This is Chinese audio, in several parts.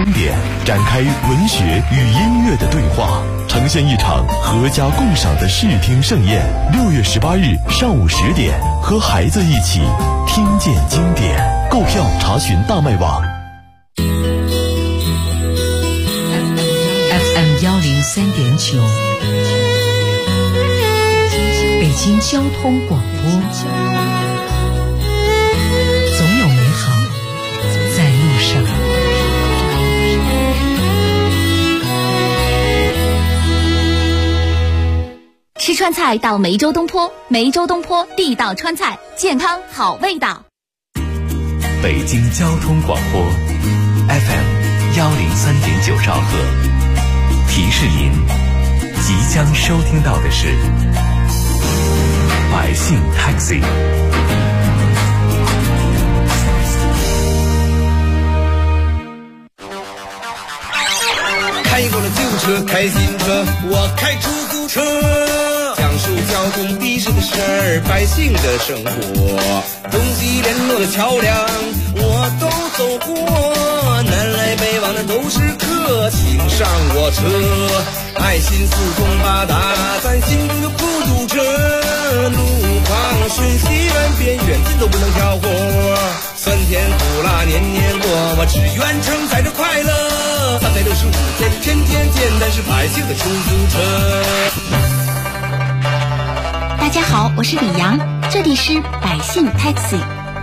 典，展开文学与音乐的对话，呈现一场合家共赏的视听盛宴。6月18日上午10点，和孩子一起听见经典。购票查询大麦网。 FM 103.9，北京交通广播。总有美好在路上。 吃川菜到梅州东坡，梅州东坡地道川菜，健康好味道。 北京交通广播 FM 103.9兆赫，提示您即将收听到的是百姓 Taxi。 开过了救护车，开新车，我开出租车，讲述交通的士的事儿，百姓的生活，东西联络的桥梁我都走过，南来北往的都是客，请上我车，爱心四通八达，咱心中有孤独车，路旁瞬息万变，远近都不能挑过，酸甜苦辣年年过，我只愿承载着快乐，365天天天见，但是百姓的出租车。 大家好，我是李阳，这里是百姓 Taxi。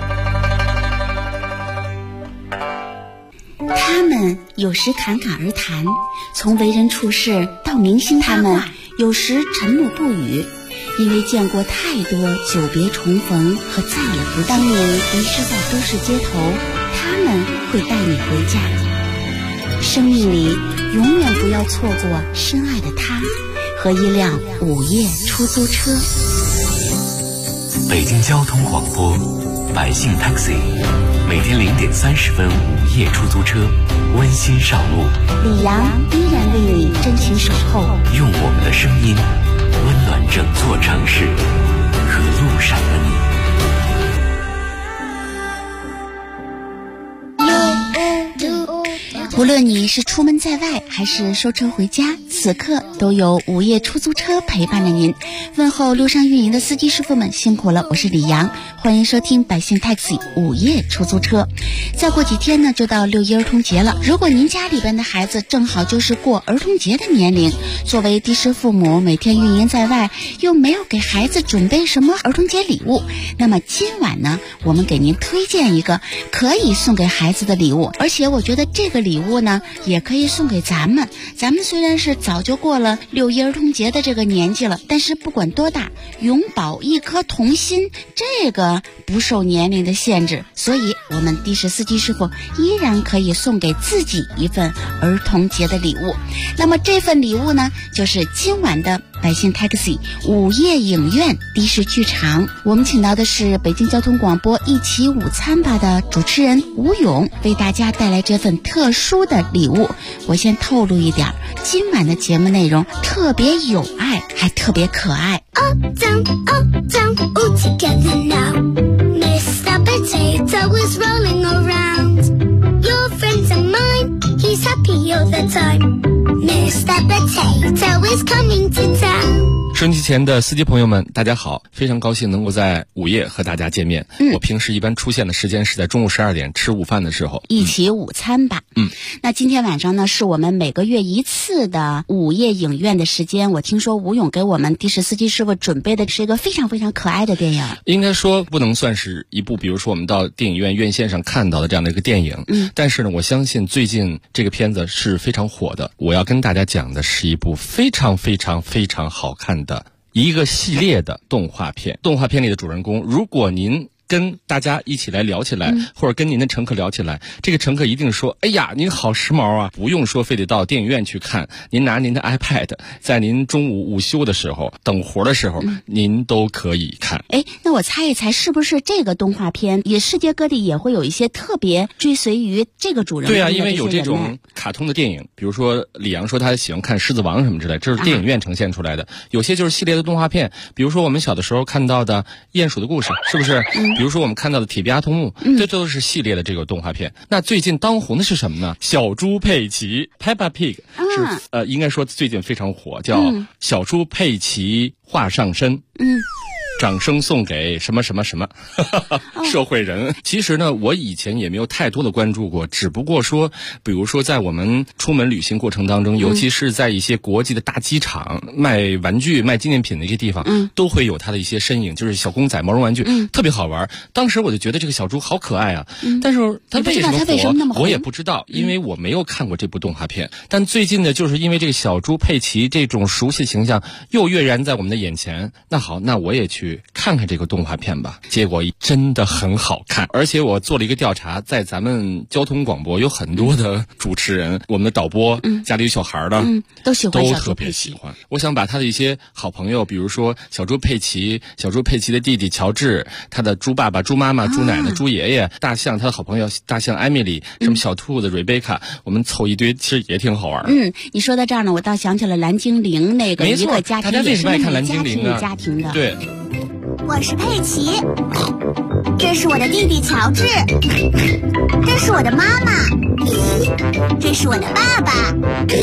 他们有时侃侃而谈，从为人处事到明星他们有时沉默不语，因为见过太多久别重逢和再也不见。当你迷失在都市街头，他们会带你回家。生命里永远不要错过深爱的他和一辆午夜出租车。 北京交通广播百姓 Taxi， 每天0点30分午夜出租车温馨上路， 李阳依然为你真情守候， 用我们的声音温暖整座城市和路上的你。 无论你是出门在外还是收车回家，此刻都有午夜出租车陪伴着您。问候路上运营的司机师傅们辛苦了，我是李阳，欢迎收听百姓 Taxi 午夜出租车。再过几天呢就到6一儿童节了，如果您家里边的孩子正好就是过儿童节的年龄，作为的士父母每天运营在外，又没有给孩子准备什么儿童节礼物，那么今晚呢我们给您推荐一个可以送给孩子的礼物，而且我觉得这个礼物呢也可以送给咱们虽然是早就过了6一儿童节的这个年纪了，但是不管多大，永葆一颗童心，这个不受年龄的限制，所以我们的士司机师傅依然可以送给自己一份儿童节的礼物。那么这份礼物呢，就是今晚的百姓 Taxi 午夜影院的士剧场，我们请到的是北京交通广播一起午餐吧的主持人吴勇，为大家带来这份特殊的礼物。我先透露一点，今晚的节目内容特别有爱，还特别可爱。 All down, all together now. Mr. Potato is rolling around. Your friends are mine, he's happy all the time. Mr. Potato is coming to town. 收音机前的司机朋友们大家好，非常高兴能够在午夜和大家见面。我平时一般出现的时间是在中午12点吃午饭的时候， 一起午餐吧。那今天晚上呢是我们每个月一次的午夜影院的时间，我听说吴勇给我们的士司机师傅准备的是一个非常非常可爱的电影。 应该说不能算是一部比如说我们到电影院院线上看到的这样的一个电影，但是呢我相信最近这个片子是非常火的。我要跟大家讲的是一部非常非常非常好看的一个系列的动画片。动画片里的主人公，如果您跟大家一起来聊起来，或者跟您的乘客聊起来，这个乘客一定说，哎呀您好时髦啊，不用说非得到电影院去看，您拿您的 iPad 在您中午午休的时候等活的时候，您都可以看。 那我猜一猜，是不是这个动画片也世界各地也会有一些特别追随于这个主人公的？ 对啊，因为有这种卡通的电影，比如说李阳说他喜欢看狮子王什么之类，这是电影院呈现出来的。有些就是系列的动画片，比如说我们小的时候看到的鼹鼠的故事，是不是比如说我们看到的《铁臂阿童木》，这都是系列的这个动画片。那最近当红的是什么呢？小猪佩奇 Peppa Pig 是应该说最近非常火，叫小猪佩奇画上身。掌声送给什么什么什么社会人。其实呢，我以前也没有太多的关注过，只不过说，比如说在我们出门旅行过程当中，尤其是在一些国际的大机场卖玩具、卖纪念品的一些地方，都会有它的一些身影，就是小公仔、毛绒玩具，特别好玩。当时我就觉得这个小猪好可爱啊，但是它为什么火，我也不知道，因为我没有看过这部动画片。但最近呢，就是因为这个小猪佩奇这种熟悉形象又跃然在我们的眼前，那好，那我也去看看这个动画片吧。结果真的很好看，而且我做了一个调查，在咱们交通广播有很多的主持人，我们的导播家里有小孩的， 都喜欢， 都特别喜欢。我想把他的一些好朋友，比如说小猪佩奇的弟弟乔治，他的猪爸爸、猪妈妈、猪奶奶、猪爷爷，大象他的好朋友大象艾米丽，什么小兔子瑞贝卡，我们凑一堆，其实也挺好玩。 你说到这儿呢，我倒想起了蓝精灵那个一个家庭， 大家为什么爱看蓝精灵呢？ 家庭的， 对。 我是佩奇，这是我的弟弟乔治，这是我的妈妈，这是我的爸爸，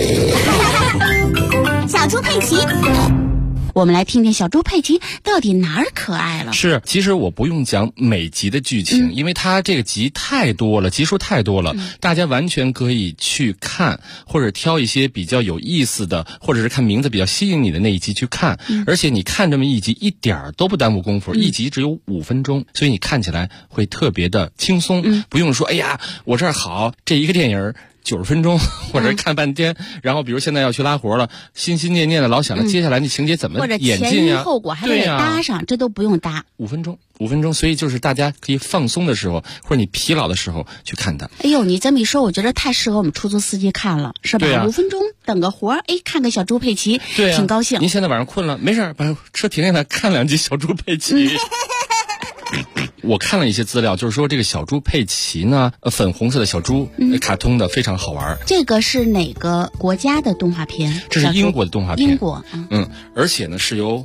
小猪佩奇。 我们来听听小猪佩奇到底哪儿可爱了。 是，其实我不用讲每集的剧情，因为它这个集太多了，集数太多了，大家完全可以去看，或者挑一些比较有意思的，或者是看名字比较吸引你的那一集去看。而且你看这么一集一点儿都不耽误功夫，一集只有5分钟，所以你看起来会特别的轻松，不用说哎呀我这儿好，这一个电影90分钟，或者看半天，然后比如现在要去拉活了，心心念念的老想着接下来那情节怎么演进呀， 或者前因后果还得搭上，这都不用搭。5 分钟，所以就是大家可以放松的时候，或者你疲劳的时候去看它。 哎呦，你这么一说，我觉得太适合我们出租司机看了，是吧？5分钟等个活儿，看个小猪佩奇，挺高兴。 您现在晚上困了，没事把车停下来看2集小猪佩奇。我看了一些资料，就是说这个小猪佩奇呢，粉红色的小猪，卡通的非常好玩。 这个是哪个国家的动画片？ 这是英国的动画片。 英国， 而且呢是由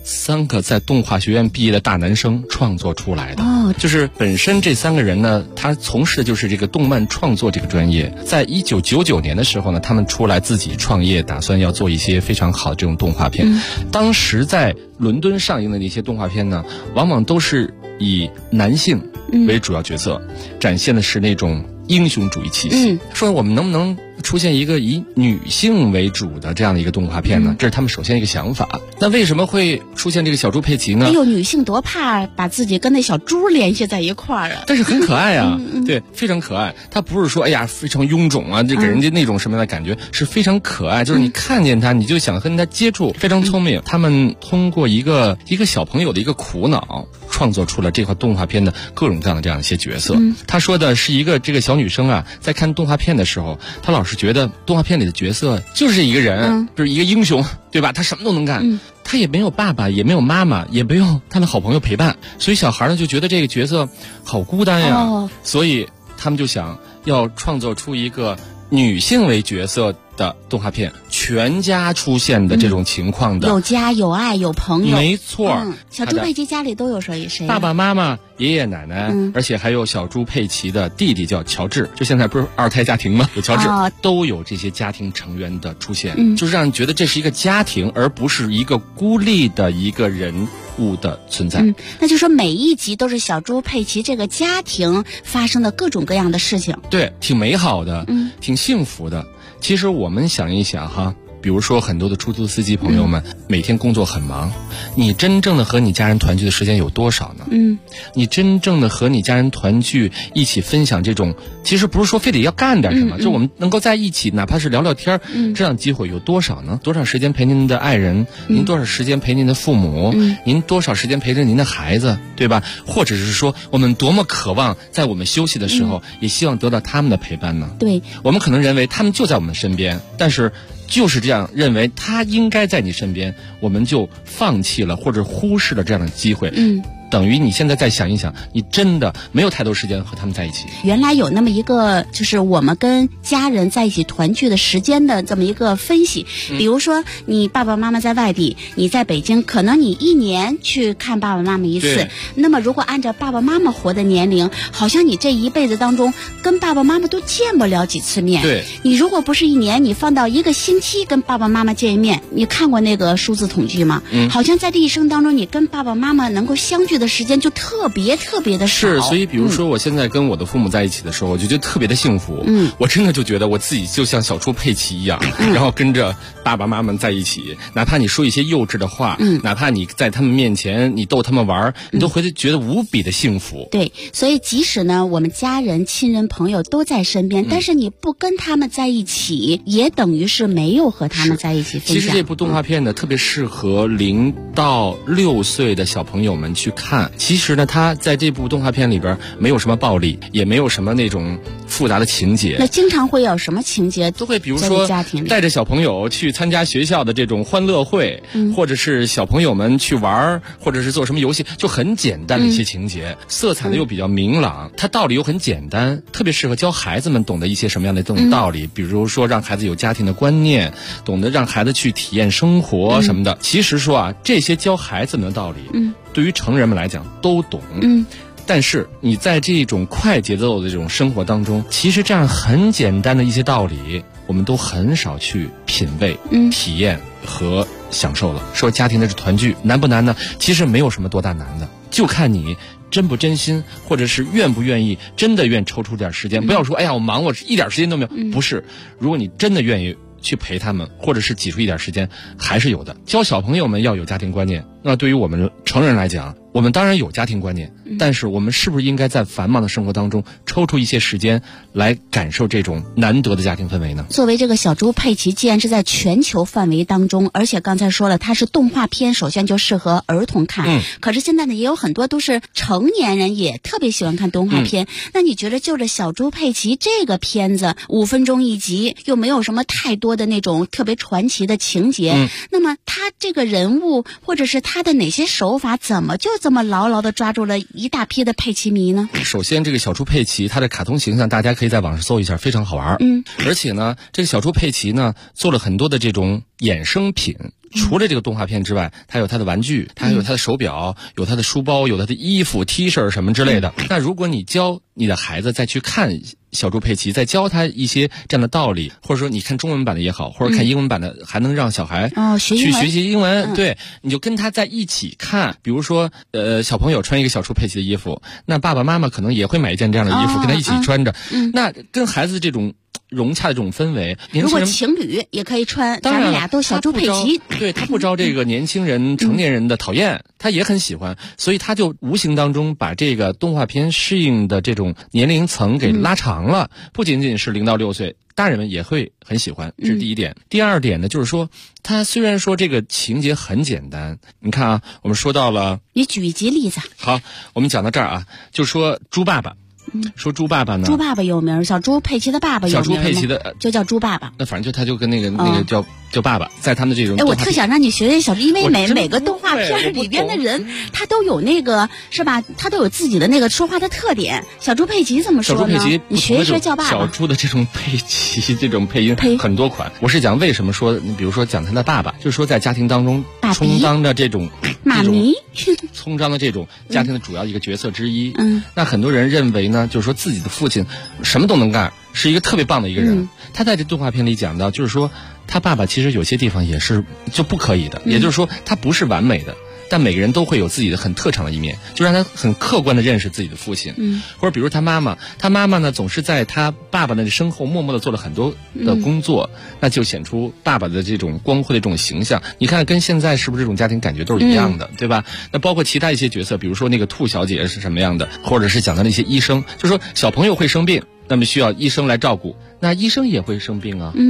3个在动画学院毕业的大男生创作出来的。就是本身这3个人呢，他从事的就是这个动漫创作这个专业。在1999年的时候呢，他们出来自己创业，打算要做一些非常好的这种动画片。当时在伦敦上映的那些动画片呢，往往都是以男性为主要角色，展现的是那种英雄主义气息。说我们能不能出现一个以女性为主的这样的一个动画片呢？这是他们首先一个想法。那为什么会出现这个小猪佩奇呢？ 哎呦，女性多怕把自己跟那小猪联系在一块儿啊！ 但是很可爱啊，对，非常可爱。它不是说哎呀非常臃肿啊，就给人家那种什么样的感觉，是非常可爱。就是你看见它，你就想跟它接触，非常聪明。他们通过一个小朋友的一个苦恼，创作出了这块动画片的各种各样的这样一些角色。他说的是这个小女生啊，在看动画片的时候，她老是觉得动画片里的角色就是一个人，就是一个英雄，对吧？他什么都能干。他也没有爸爸，也没有妈妈，也没有他的好朋友陪伴，所以小孩呢就觉得这个角色好孤单呀。所以他们就想要创作出一个女性为角色的动画片，全家出现的这种情况的， 有家有爱有朋友。 没错。 小猪佩奇家里都有谁？ 爸爸妈妈、爷爷奶奶，而且还有小猪佩奇的弟弟叫乔治，就现在不是2胎家庭吗？有乔治，都有这些家庭成员的出现，就是让人觉得这是一个家庭，而不是一个孤立的一个人物的存在。 那就说每一集都是小猪佩奇这个家庭发生的各种各样的事情。 对，挺美好的，挺幸福的。其实我们想一想哈，比如说很多的出租司机朋友们，每天工作很忙，你真正的和你家人团聚的时间有多少呢？你真正的和你家人团聚，一起分享这种，其实不是说非得要干点什么，就我们能够在一起，哪怕是聊聊天，这样机会有多少呢？多少时间陪您的爱人？您多少时间陪您的父母？您多少时间陪着您的孩子，对吧？或者是说，我们多么渴望在我们休息的时候，也希望得到他们的陪伴呢？ 对， 我们可能认为他们就在我们身边，但是就是这样认为他应该在你身边，我们就放弃了或者忽视了这样的机会。 等于你现在再想一想，你真的没有太多时间和他们在一起。 原来有那么一个，就是我们跟家人在一起团聚的时间的这么一个分析。比如说，你爸爸妈妈在外地，你在北京，可能你1年去看爸爸妈妈一次。那么，如果按照爸爸妈妈活的年龄，好像你这一辈子当中跟爸爸妈妈都见不了几次面。 对， 你如果不是1年，你放到1个星期跟爸爸妈妈见一面，你看过那个数字统计吗？好像在这一生当中，你跟爸爸妈妈能够相聚的时间就特别的少。 是，所以比如说我现在跟我的父母在一起的时候，我就觉得特别的幸福。我真的就觉得我自己就像小猪佩奇一样，然后跟着爸爸妈妈在一起，哪怕你说一些幼稚的话，哪怕你在他们面前你逗他们玩，你都会觉得无比的幸福。 对，所以即使呢我们家人、亲人、朋友都在身边，但是你不跟他们在一起，也等于是没有和他们在一起分享。 其实这部动画片呢，特别适合0到6岁的小朋友们去看。其实呢，它在这部动画片里边没有什么暴力，也没有什么那种复杂的情节。 那经常会有什么情节？ 都会比如说带着小朋友去参加学校的这种欢乐会，或者是小朋友们去玩，或者是做什么游戏，就很简单的一些情节，色彩呢又比较明朗，它道理又很简单，特别适合教孩子们懂得一些什么样的这种道理，比如说让孩子有家庭的观念，懂得让孩子去体验生活什么的。其实说啊，这些教孩子们的道理，对于成人们来讲都懂。但是你在这种快节奏的这种生活当中，其实这样很简单的一些道理，我们都很少去品味、体验和享受了。说家庭的团聚难不难呢？其实没有什么多大难的，就看你真不真心，或者是愿不愿意，真的愿抽出点时间。不要说哎呀我忙，我一点时间都没有。不是，如果你真的愿意去陪他们，或者是挤出一点时间，还是有的。教小朋友们要有家庭观念，那对于我们成人来讲，我们当然有家庭观念，但是我们是不是应该在繁忙的生活当中抽出一些时间来感受这种难得的家庭氛围呢？ 作为这个小猪佩奇，既然是在全球范围当中，而且刚才说了它是动画片，首先就适合儿童看。可是现在呢，也有很多都是成年人也特别喜欢看动画片。那你觉得就着小猪佩奇这个片子5分钟一集，又没有什么太多的那种特别传奇的情节，那么他这个人物或者是他的哪些手法，怎么就这么牢牢地抓住了一大批的佩奇迷呢？ 首先这个小猪佩奇它的卡通形象大家可以在网上搜一下，非常好玩。而且呢这个小猪佩奇呢做了很多的这种衍生品，除了这个动画片之外，它有它的玩具，它还有它的手表，有它的书包，有它的衣服 T 恤什么之类的。那如果你教你的孩子再去看小猪佩奇，再教他一些这样的道理，或者说你看中文版的也好，或者看英文版的，还能让小孩去学习英文。对，你就跟他在一起看。比如说小朋友穿一个小猪佩奇的衣服，那爸爸妈妈可能也会买一件这样的衣服跟他一起穿着。那跟孩子这种融洽的这种氛围， 如果情侣也可以穿，咱们俩都小猪佩奇， 对，他不招这个年轻人、成年人的讨厌，他也很喜欢，所以他就无形当中把这个动画片适应的这种年龄层给拉长了，不仅仅是0到6岁，大人们也会很喜欢，这是第一点。第二点呢，就是说他虽然说这个情节很简单，你看啊，我们说到了， 你举一集例子。 好，我们讲到这儿啊，就说猪爸爸。说猪爸爸呢？ 猪爸爸有名，小猪佩奇的爸爸有名。 小猪佩奇的就叫猪爸爸。 那反正就他就跟那个叫爸爸，在他们这种。 我特想让你学学小猪，因为每个动画片里边的人，他都有那个是吧？他都有自己的那个说话的特点。小猪佩奇怎么说呢？ 小猪佩奇， 你学一学叫爸爸。 小猪的这种佩奇这种配音很多款。我是讲为什么说，你比如说讲他的爸爸，就是说在家庭当中充当着这种妈咪， 充当的这种家庭的主要一个角色之一。那很多人认为呢，就是说自己的父亲什么都能干，是一个特别棒的一个人。他在这动画片里讲到，就是说他爸爸其实有些地方也是就不可以的，也就是说他不是完美的，但每个人都会有自己的很特长的一面，就让他很客观的认识自己的父亲。或者比如他妈妈呢总是在他爸爸的身后默默的做了很多的工作，那就显出爸爸的这种光辉的这种形象。你看跟现在是不是这种家庭感觉都是一样的，对吧？那包括其他一些角色，比如说那个兔小姐是什么样的，或者是讲的那些医生，就是说小朋友会生病，那么需要医生来照顾，那医生也会生病啊。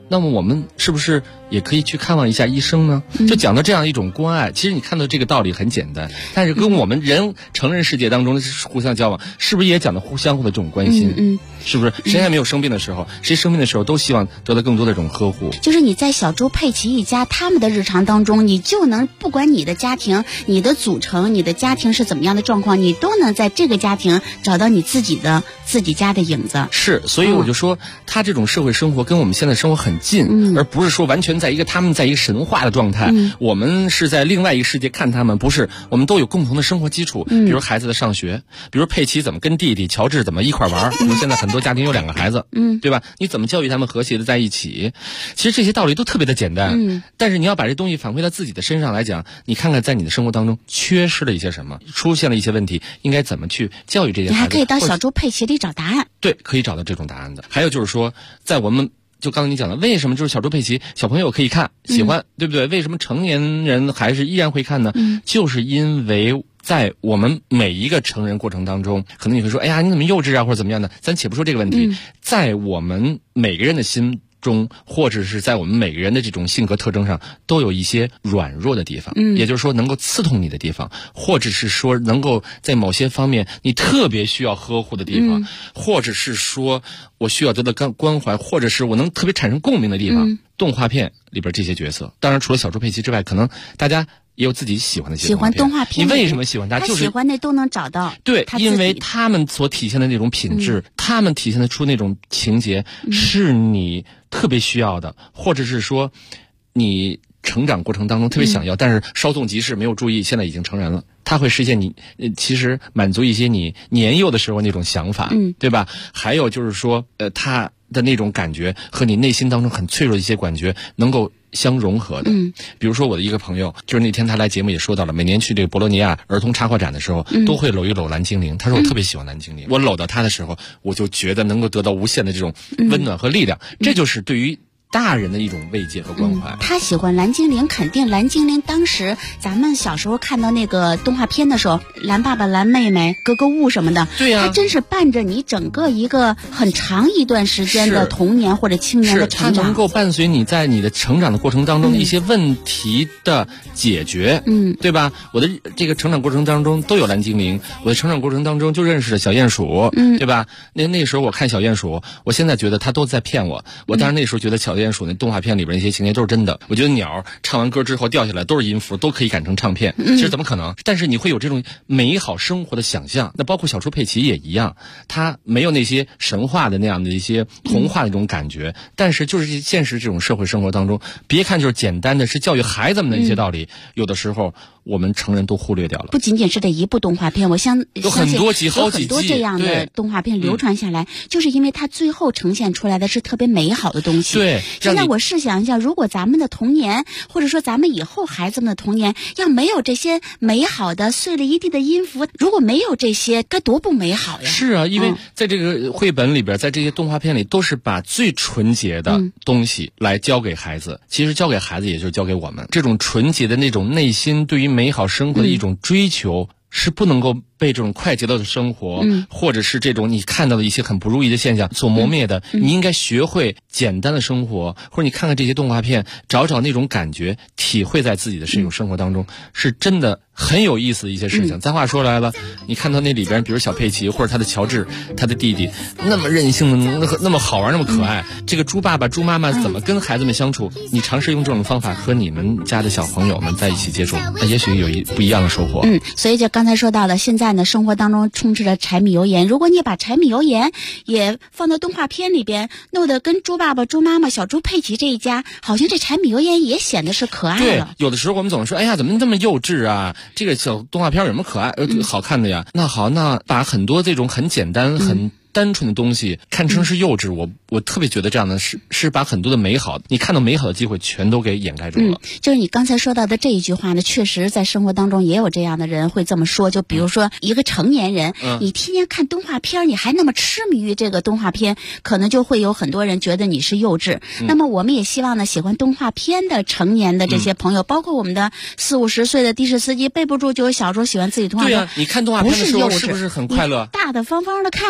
那么我们是不是也可以去看望一下医生呢？就讲到这样一种关爱，其实你看到这个道理很简单，但是跟我们成人世界当中互相交往，是不是也讲到相互的这种关心？是不是谁还没有生病的时候，谁生病的时候都希望得到更多的这种呵护？ 就是你在小猪佩奇一家他们的日常当中，你就能不管你的家庭、你的组成、你的家庭是怎么样的状况，你都能在这个家庭找到你自己家的影子。 是，所以我就说，他这种社会生活跟我们现在生活很近，而不是说完全他们在一个神话的状态，我们是在另外一个世界看他们，不是，我们都有共同的生活基础，比如孩子的上学，比如佩奇怎么跟弟弟乔治怎么一块玩，我们现在很多家庭有2个孩子，对吧？你怎么教育他们和谐的在一起？其实这些道理都特别的简单，但是你要把这东西反馈到自己的身上来讲，你看看在你的生活当中缺失了一些什么，出现了一些问题，应该怎么去教育这些孩子？ 你还可以到小猪佩奇里找答案。 对，可以找到这种答案的。还有就是说，在我们就刚才你讲的，为什么就是小猪佩奇小朋友可以看喜欢，对不对？为什么成年人还是依然会看呢？就是因为在我们每一个成人过程当中，可能你会说，哎呀，你怎么幼稚啊，或者怎么样的？咱且不说这个问题，在我们每个人的心中，或者是在我们每个人的这种性格特征上，都有一些软弱的地方，也就是说能够刺痛你的地方，或者是说能够在某些方面你特别需要呵护的地方，或者是说我需要得到关怀，或者是我能特别产生共鸣的地方。动画片里边这些角色，当然除了小猪佩奇之外，可能大家也有自己喜欢的喜欢动画片。 你为什么喜欢它？就是喜欢的都能找到。 对，因为他们所体现的那种品质，他们体现得出那种情节，是你特别需要的，或者是说你成长过程当中特别想要，但是稍纵即逝，没有注意，现在已经成人了。它会实现你其实满足一些你年幼的时候那种想法，对吧？还有就是说它的那种感觉和你内心当中很脆弱的一些感觉能够相融合的。比如说我的一个朋友，就是那天他来节目也说到了，每年去这个博洛尼亚儿童插画展的时候，都会搂一搂蓝精灵。他说我特别喜欢蓝精灵，我搂到他的时候，我就觉得能够得到无限的这种温暖和力量。这就是对于大人的一种慰藉和关怀。 他喜欢蓝精灵，肯定蓝精灵当时咱们小时候看到那个动画片的时候，蓝爸爸、蓝妹妹、格格巫什么的， 对呀， 他真是伴着你整个一个很长一段时间的童年或者青年的成长。 他能够伴随你在你的成长的过程当中的一些问题的解决，对吧？我的这个成长过程当中都有蓝精灵，我的成长过程当中就认识了小鼹鼠，对吧？那时候我看小鼹鼠，我现在觉得他都在骗我。我当然那时候觉得小鼹鼠那动画片里边那些情节都是真的。我觉得鸟唱完歌之后掉下来都是音符，都可以改成唱片，其实怎么可能？但是你会有这种美好生活的想象。那包括小猪佩奇也一样，他没有那些神话的那样的一些童话的这种感觉，但是就是现实这种社会生活当中，别看就是简单的是教育孩子们的一些道理，有的时候我们成人都忽略掉了。 不仅仅是这一部动画片，我有很多集、好几集， 有很多这样的动画片流传下来，就是因为它最后呈现出来的是特别美好的东西。 对， 现在我试想一下，如果咱们的童年，或者说咱们以后孩子们的童年，要没有这些美好的碎了一地的音符，如果没有这些，该多不美好呀！ 是啊，因为在这个绘本里边，在这些动画片里，都是把最纯洁的东西来教给孩子。其实教给孩子，也就是教给我们这种纯洁的那种内心对于美好生活的一种追求。是不能够被这种快节奏的生活，或者是这种你看到的一些很不如意的现象所磨灭的。你应该学会简单的生活，或者你看看这些动画片，找找那种感觉，体会在自己的这种生活当中，是真的很有意思的一些事情。咱话说来了，你看到那里边，比如小佩奇或者他的乔治，他的弟弟，那么任性的，那么好玩，那么可爱。这个猪爸爸、猪妈妈怎么跟孩子们相处？你尝试用这种方法和你们家的小朋友们在一起接触，那也许有不一样的收获。 所以就刚才说到的，现在呢，生活当中充斥着柴米油盐。如果你把柴米油盐也放到动画片里边，弄得跟猪爸爸、猪妈妈、小猪佩奇这一家，好像这柴米油盐也显得是可爱了。 对，有的时候我们总说，哎呀，怎么这么幼稚啊？这个小动画片有什么可爱、好看的呀？那好，那把很多这种很简单、很单纯的东西看成是幼稚，我特别觉得这样的是把很多的美好，你看到美好的机会全都给掩盖住了。 就是你刚才说到的这一句话呢，确实在生活当中也有这样的人会这么说。就比如说一个成年人，你天天看动画片，你还那么痴迷于这个动画片，可能就会有很多人觉得你是幼稚。那么我们也希望呢，喜欢动画片的成年的这些朋友，包括我们的40-50岁的的士司机，背不住就有小时候喜欢自己动画片。 对啊，你看动画片的时候是不是很快乐？ 大大方方的看， 对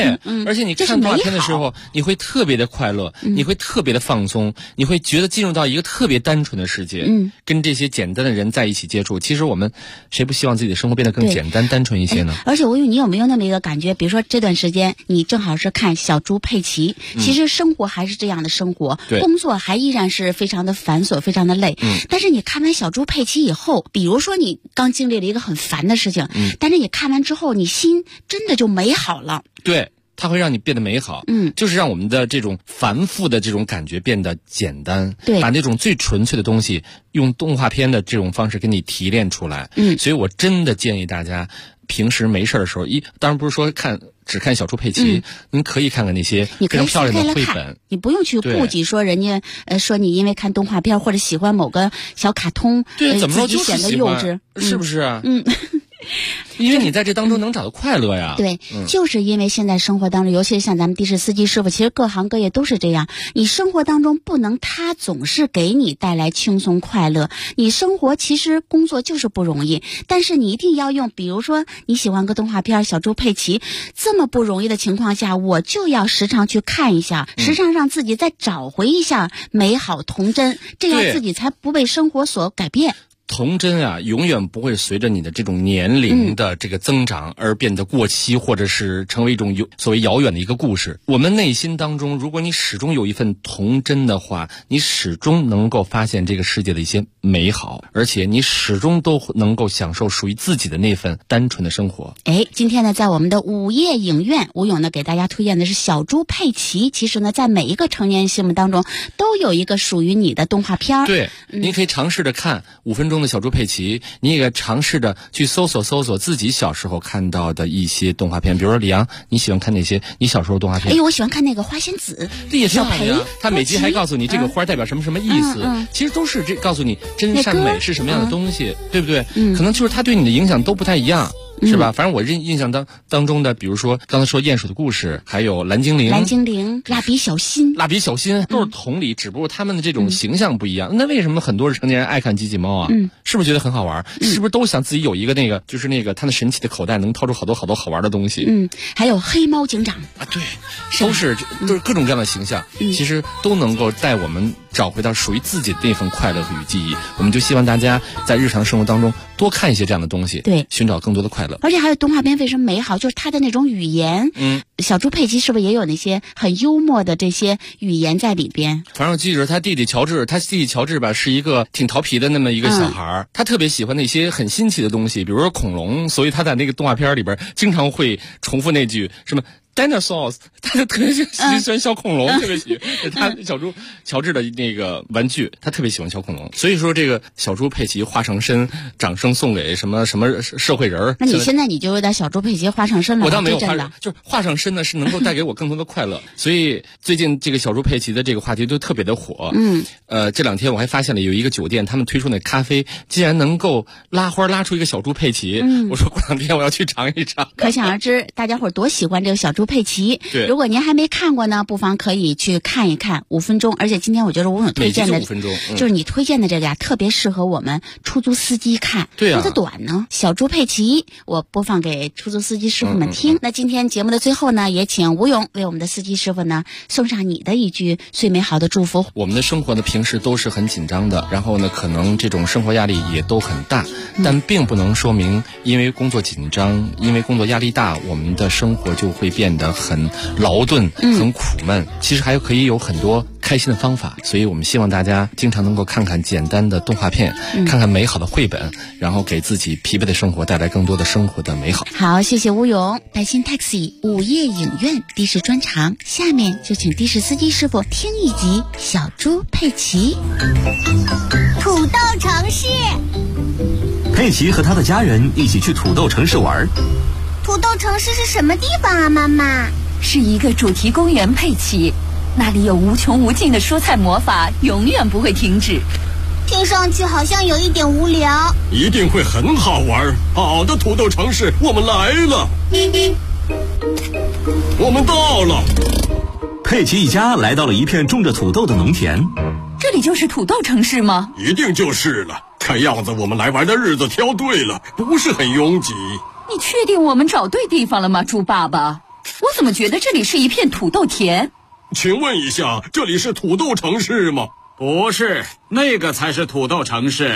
对，而且你看动画片的时候，你会特别的快乐，你会特别的放松，你会觉得进入到一个特别单纯的世界，跟这些简单的人在一起接触。其实我们谁不希望自己的生活变得更简单单纯一些呢？ 而且吴宇，你有没有那么一个感觉？比如说这段时间你正好是看小猪佩奇，其实生活还是这样的生活，工作还依然是非常的繁琐，非常的累。但是你看完小猪佩奇以后，比如说你刚经历了一个很烦的事情，但是你看完之后，你心真的就美好了。 对。它会让你变得美好，就是让我们的这种繁复的这种感觉变得简单， 对， 把那种最纯粹的东西用动画片的这种方式给你提炼出来。所以我真的建议大家平时没事的时候，当然不是说只看小猪佩奇，您可以看看那些非常漂亮的绘本， 你不用去顾忌说人家说你因为看动画片或者喜欢某个小卡通， 对，怎么说就是显得幼稚， 是不是啊？因为你在这当中能找到快乐呀。 对，就是因为现在生活当中，尤其是像咱们的士司机师傅，其实各行各业都是这样。你生活当中不能他总是给你带来轻松快乐，你生活其实工作就是不容易，但是你一定要用，比如说你喜欢个动画片小猪佩奇，这么不容易的情况下，我就要时常去看一下，时常让自己再找回一下美好童真，这样自己才不被生活所改变。 童真啊，永远不会随着你的这种年龄的这个增长而变得过期，或者是成为一种所谓遥远的一个故事。我们内心当中，如果你始终有一份童真的话，你始终能够发现这个世界的一些美好，而且你始终都能够享受属于自己的那份单纯的生活。 今天呢，在我们的午夜影院，吴勇呢给大家推荐的是小猪佩奇。其实呢，在每一个成年人心目当中，都有一个属于你的动画片。 对，您可以尝试着看5分钟的小猪佩奇，你也尝试着去搜索自己小时候看到的一些动画片，比如说李阳，你喜欢看哪些你小时候动画片？ 我喜欢看那个花仙子， 这也是好的。他每集还告诉你这个花代表什么什么意思，其实都是告诉你真善美是什么样的东西，对不对？可能就是他对你的影响都不太一样。是吧？反正我印象当中的，比如说刚才说鼹鼠的故事，还有蓝精灵、蜡笔小新都是同理，只不过他们的这种形象不一样。那为什么很多成年人爱看机器猫啊？是不是觉得很好玩？是不是都想自己有一个就是他那神奇的口袋能掏出好多好玩的东西？ 还有黑猫警长啊，对，都是各种各样的形象，其实都能够带我们找回到属于自己的那份快乐与记忆。我们就希望大家在日常生活当中多看一些这样的东西， 对， 寻找更多的快乐。 而且还有动画片为什么美好，就是它的那种语言。小猪佩奇是不是也有那些很幽默的这些语言在里边？ 反正我记着他弟弟乔治吧，是一个挺调皮的那么一个小孩，他特别喜欢那些很新奇的东西，比如说恐龙，所以他在那个动画片里边经常会重复那句什么dinosaurs， 他就特别喜欢小恐龙，特别喜欢他小猪乔治的那个玩具，他特别喜欢小恐龙。所以说这个小猪佩奇化成身，掌声送给什么社会人。 那你现在你就有点小猪佩奇化上身了。 我倒没有就是化上身呢，是能够带给我更多的快乐。所以最近这个小猪佩奇的这个话题都特别的火。这2天我还发现了有一个酒店，他们推出那咖啡竟然能够拉出一个小猪佩奇。我说过2天我要去尝一尝。 可想而知，大家伙多喜欢这个小猪佩奇。 对， 如果您还没看过呢，不妨可以去看一看5分钟。而且今天我觉得吴勇推荐的 5分钟， 就是你推荐的这个特别适合我们出租司机看。 对啊， 说的短呢，小猪佩奇，我播放给出租司机师傅们听。那今天节目的最后呢，也请吴勇为我们的司机师傅呢送上你的一句最美好的祝福。 我们的生活呢，平时都是很紧张的，然后呢，可能这种生活压力也都很大，但并不能说明因为工作紧张，因为工作压力大，我们的生活就会变得很劳顿、很苦闷。其实还可以有很多开心的方法，所以我们希望大家经常能够看看简单的动画片，看看美好的绘本，然后给自己疲惫的生活带来更多的生活的美好。 好，谢谢吴勇。百姓 Taxi 午夜影院的士专场，下面就请的士司机师傅听一集小猪佩奇。 土豆城市， 佩奇和他的家人一起去土豆城市玩。 土豆城市是什么地方啊，妈妈？ 是一个主题公园，佩奇，那里有无穷无尽的蔬菜魔法，永远不会停止。 听上去好像有一点无聊。 一定会很好玩。好的，土豆城市，我们来了。我们到了。 佩奇一家来到了一片种着土豆的农田。 这里就是土豆城市吗？ 一定就是了。看样子我们来玩的日子挑对了，不是很拥挤。 你确定我们找对地方了吗，猪爸爸？ 我怎么觉得这里是一片土豆田？ 请问一下，这里是土豆城市吗？ 不是，那个才是土豆城市。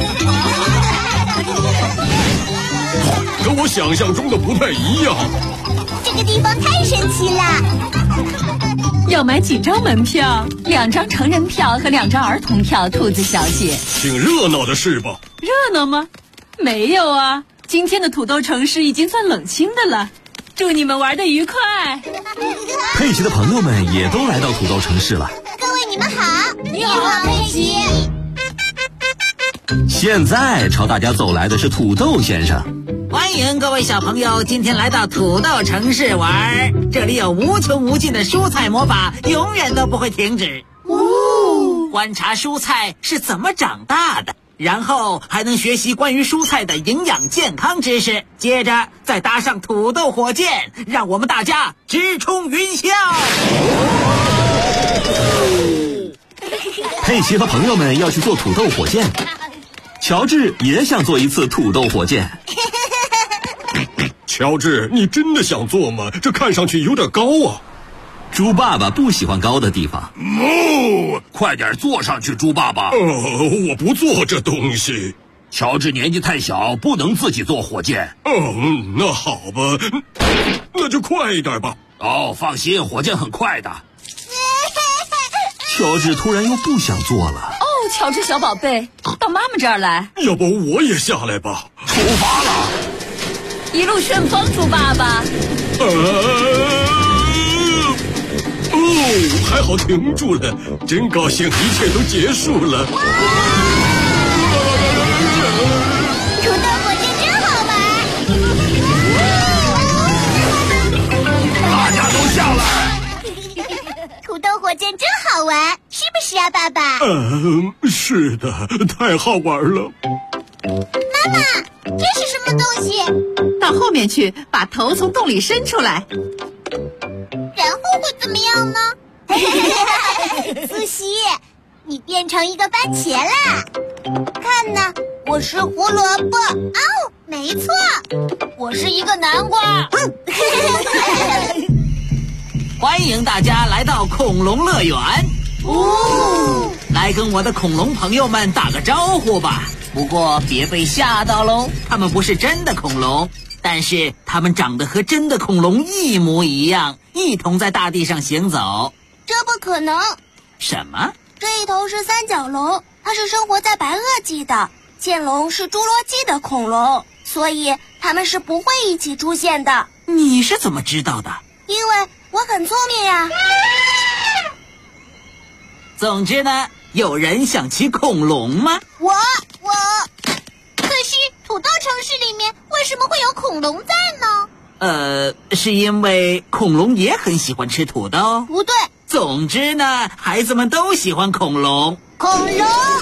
跟我想象中的不太一样。 这个地方太神奇了。 要买几张门票？2张成人票和2张儿童票，兔子小姐。 挺热闹的是吧？ 热闹吗？没有啊，今天的土豆城市已经算冷清的了。祝你们玩得愉快。 佩奇的朋友们也都来到土豆城市了。 各位你们好，你好佩奇。 现在朝大家走来的是土豆先生。 欢迎各位小朋友今天来到土豆城市玩，这里有无穷无尽的蔬菜魔法，永远都不会停止。观察蔬菜是怎么长大的，然后还能学习关于蔬菜的营养健康知识，接着再搭上土豆火箭，让我们大家直冲云霄。 佩奇和朋友们要去做土豆火箭，乔治也想做一次土豆火箭。 乔治，你真的想做吗？这看上去有点高啊。 猪爸爸不喜欢高的地方。 快点坐上去，猪爸爸。 我不做这东西。 乔治年纪太小，不能自己做火箭。 那好吧，那就快一点吧。 放心，火箭很快的。 乔治突然又不想做了。 乔治小宝贝，到妈妈这儿来。 要不我也下来吧。 出发了。 一路顺风，猪爸爸。 还好停住了，真高兴，一切都结束了。 土豆火箭真好玩。 大家都下来。 土豆火箭真好玩，是不是啊，爸爸？ 是的，太好玩了。 妈妈，这是什么东西？ 到后面去，把头从洞里伸出来。 然后会怎么样呢？苏西，你变成一个番茄啦！看呢，我是胡萝卜。没错，我是一个南瓜。 欢迎大家来到恐龙乐园。来跟我的恐龙朋友们打个招呼吧。不过别被吓到喽，他们不是真的恐龙，但是他们长得和真的恐龙一模一样，一同在大地上行走。 这不可能。 什么？ 这一头是三角龙，它是生活在白垩纪的。剑龙是侏罗纪的恐龙，所以它们是不会一起出现的。 你是怎么知道的？ 因为我很聪明呀。 总之呢，有人想骑恐龙吗？ 我。可是土豆城市里面为什么会有恐龙在呢？是因为恐龙也很喜欢吃土豆？ 不对。 总之呢，孩子们都喜欢恐龙。 恐龙。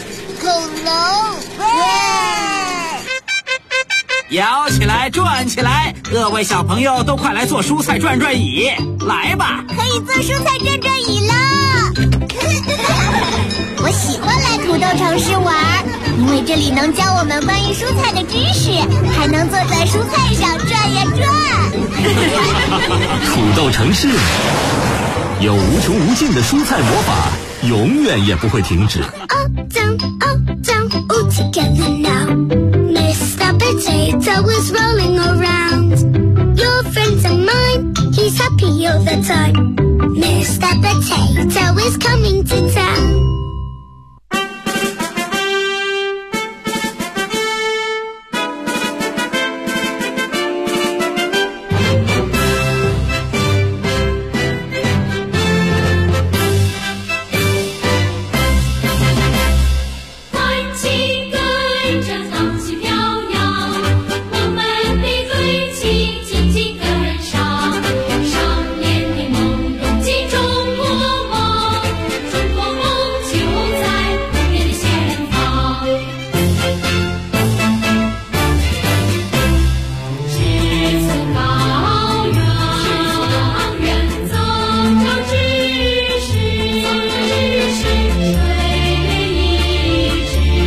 摇起来，转起来，各位小朋友都快来做蔬菜转转椅，来吧！ 可以做蔬菜转转椅了。我喜欢来土豆城市玩，因为这里能教我们关于蔬菜的知识，还能坐在蔬菜上转呀转。 土豆城市有无穷无尽的蔬菜魔法，永远也不会停止。 All together now. Mr. Potato is rolling around. Your friends and mine, he's happy all the time. Mr. Potato is coming to town.